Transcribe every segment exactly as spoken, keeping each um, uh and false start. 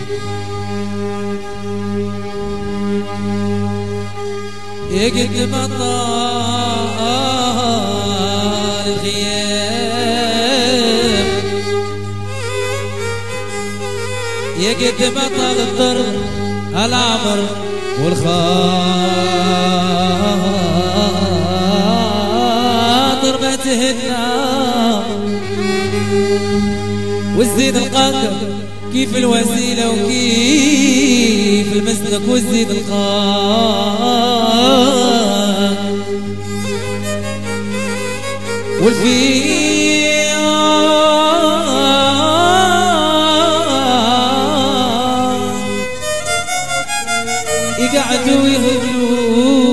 يا قد ما طال الغياب، يا قد ما طال الضرب العمر والخاطر ما تهنا، والزين القادر كيف الوسيلة وكيف المسلك، والزين القادر والفيا يقعدوا يهبلوا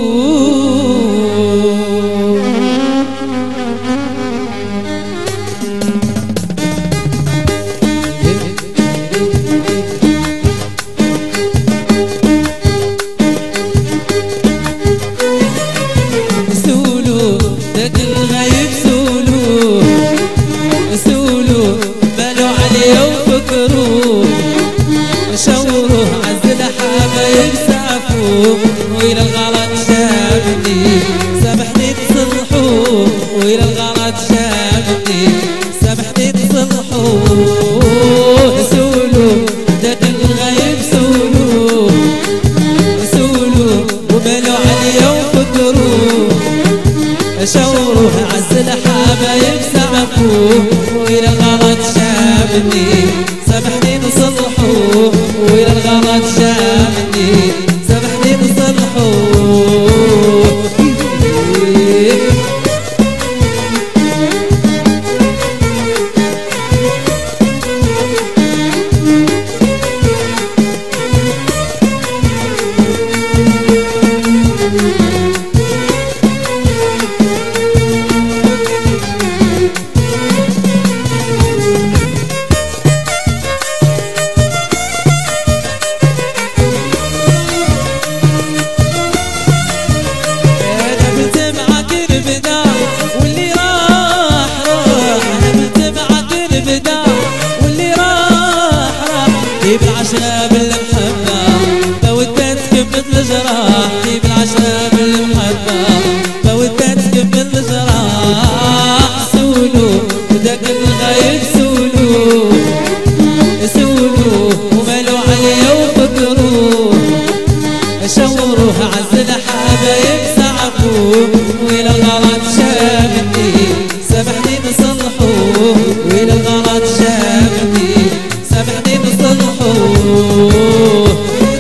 سولو داك الغايب، سولو سولو بالوا عليه وفكروا، شوروه عز الحبايب سعفوه، وإلى الغلط شافني سامحني تصلحوه، وإلى الغلط شافني سامحني تصلحوه. سولو داك الغايب، سولو سولو وبالوا عليه وفكروا، شوروه عز الحبايب سعفوه، وإلى الغلط شافني سامحني نصلحوه، وإلى الغلط شافني سامحني نصلحوه. بالعشرة بالمحبة فودتك مثل جراح، بالعشرة بالمحبة فودتك مثل جراح. سولو وداك الغايب، سولو سولو ومالوا عليه وفكروا، شوروه عز الحبايب سعفوه، وإلى الغلط شافني سامحني نصلحوه، وإلى الغلط شافني سامحني نصلحوه.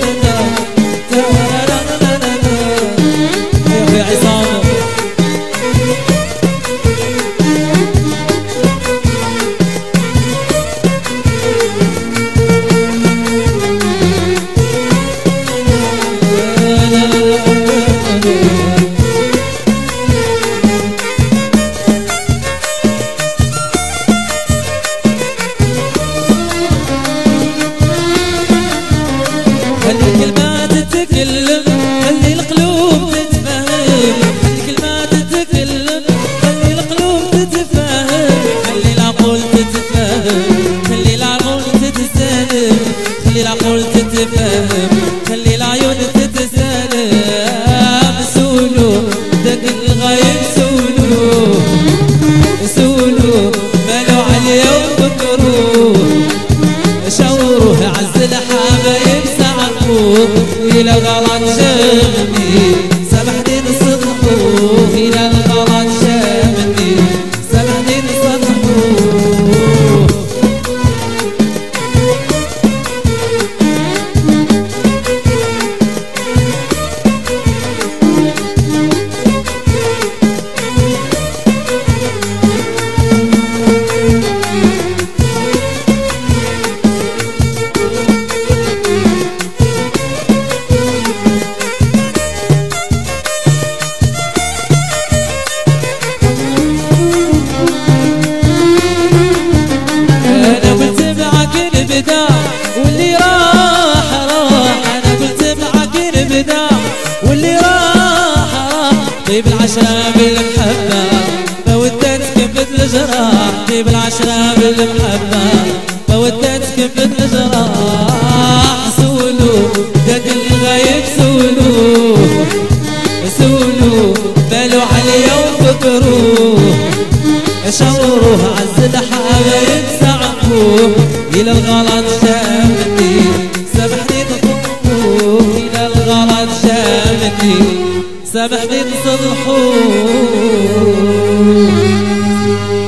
يا عصام خلي الكلمات تتكلم، خلي القلوب تتفاهم، خلي الكلمات تتكلم، خلي القلوب تتفاهم، خلي العقول تتفاهم، خلي العقول تتسالم، خلي العقول تتفاهم، خلي العيون تتسالم. سولو داك الغايب، سولو سولو بالوا عليه وفكروا، شوروه عز الحبايب سعفوه، إلى الغلط شافني سامحني نصلحوه، إلى الغلط شافني سامحني نصلحوه. واللي راح راح، انا قلت معاك نبدا واللي راح راح. طيب العشرة بالمحبة فودتك مثل جراح، طيب العشرة بالمحبة فودتك مثل جراح. خبروه شوروه عز الحبايب سعفوه إلى الغلط شامتي سامحني تطلبوه إلى الغلط شامتي سامحني تصلحوه